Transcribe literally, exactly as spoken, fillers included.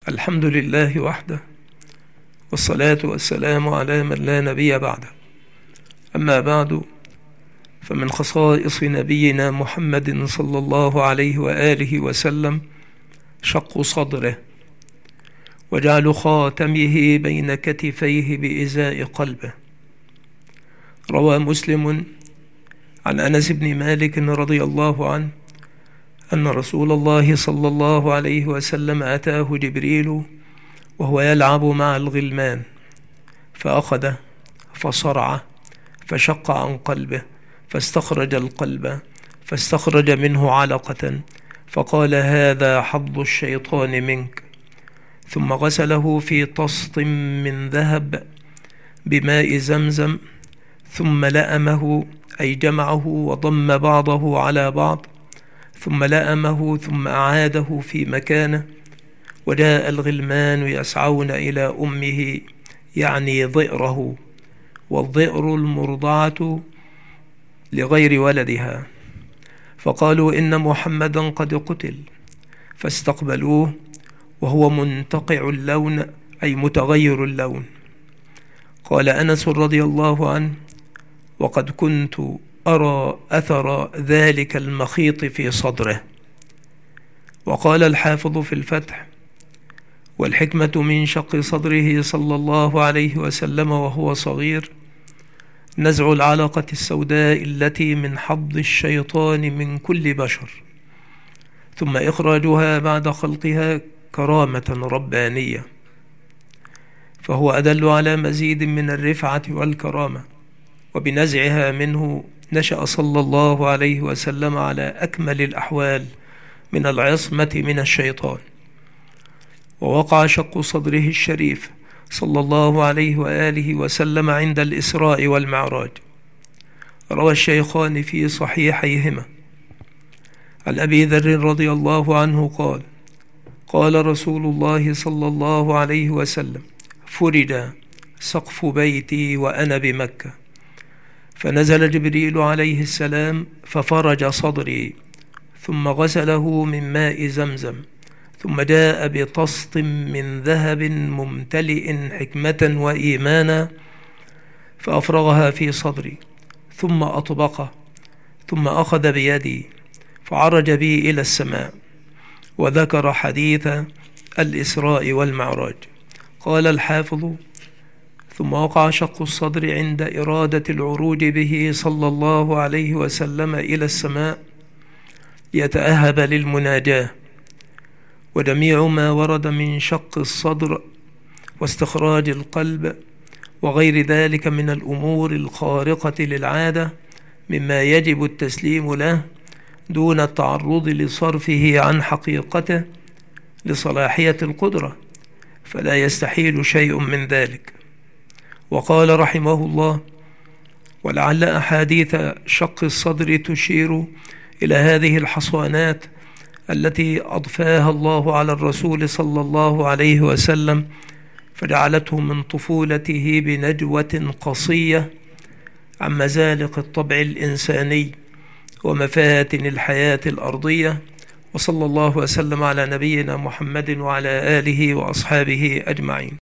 الحمد لله وحده، والصلاة والسلام على من لا نبي بعده. أما بعد، فمن خصائص نبينا محمد صلى الله عليه وآله وسلم شق صدره وجعل خاتمه بين كتفيه بإزاء قلبه. روى مسلم عن أنس بن مالك رضي الله عنه أن رسول الله صلى الله عليه وسلم أتاه جبريل وهو يلعب مع الغلمان، فأخذه فصرعه فشق عن قلبه، فاستخرج القلب فاستخرج منه علقة، فقال: هذا حظ الشيطان منك. ثم غسله في طست من ذهب بماء زمزم، ثم لأمه أي جمعه وضم بعضه على بعض، ثم لأمه ثم أعاده في مكانه. وجاء الغلمان يسعون إلى أمه، يعني ضئره، والضئر المرضعة لغير ولدها، فقالوا: إن محمدا قد قتل، فاستقبلوه وهو منتقع اللون أي متغير اللون. قال أنس رضي الله عنه: وقد كنت أرى أثر ذلك المخيط في صدره. وقال الحافظ في الفتح: والحكمة من شق صدره صلى الله عليه وسلم وهو صغير نزع العلقة السوداء التي من حظ الشيطان من كل بشر، ثم إخراجها بعد خلقها كرامة ربانية، فهو أدل على مزيد من الرفعة والكرامة. وبنزعها منه نشأ صلى الله عليه وسلم على أكمل الأحوال من العصمة من الشيطان. ووقع شق صدره الشريف صلى الله عليه وآله وسلم عند الإسراء والمعراج. روى الشيخان في صحيحيهما عن أبي ذر رضي الله عنه قال: قال رسول الله صلى الله عليه وسلم: فرج سقف بيتي وأنا بمكة، فنزل جبريل عليه السلام ففرج صدري، ثم غسله من ماء زمزم، ثم جاء بطست من ذهب ممتلئ حكمة وإيمانا، فأفرغها في صدري، ثم أطبقه، ثم أخذ بيدي فعرج بي إلى السماء. وذكر حديث الإسراء والمعراج. قال الحافظ: ثم وقع شق الصدر عند إرادة العروج به صلى الله عليه وسلم إلى السماء ليتأهب للمناجاة. وجميع ما ورد من شق الصدر واستخراج القلب وغير ذلك من الأمور الخارقة للعادة مما يجب التسليم له دون التعرض لصرفه عن حقيقته لصلاحية القدرة، فلا يستحيل شيء من ذلك. وقال رحمه الله: ولعل أحاديث شق الصدر تشير إلى هذه الحصوانات التي أضفاها الله على الرسول صلى الله عليه وسلم، فجعلته من طفولته بنجوة قصية عن مزالق الطبع الإنساني ومفاتن الحياة الأرضية. وصلى الله وسلم على نبينا محمد وعلى آله وأصحابه أجمعين.